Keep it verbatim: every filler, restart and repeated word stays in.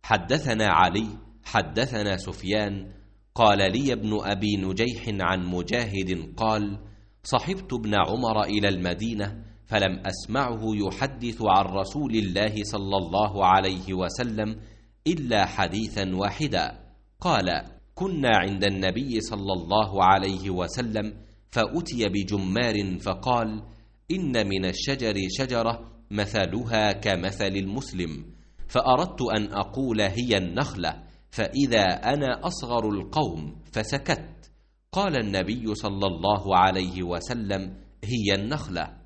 حدثنا علي حدثنا سفيان قال لي ابن أبي نجيح عن مجاهد قال: صحبت ابن عمر إلى المدينة فلم أسمعه يحدث عن رسول الله صلى الله عليه وسلم إلا حديثا واحدا. قال: كنا عند النبي صلى الله عليه وسلم فأتي بجمار فقال: إن من الشجر شجرة مثلها كمثل المسلم، فأردت أن أقول هي النخلة، فإذا أنا أصغر القوم فسكت. قال النبي صلى الله عليه وسلم: هي النخلة.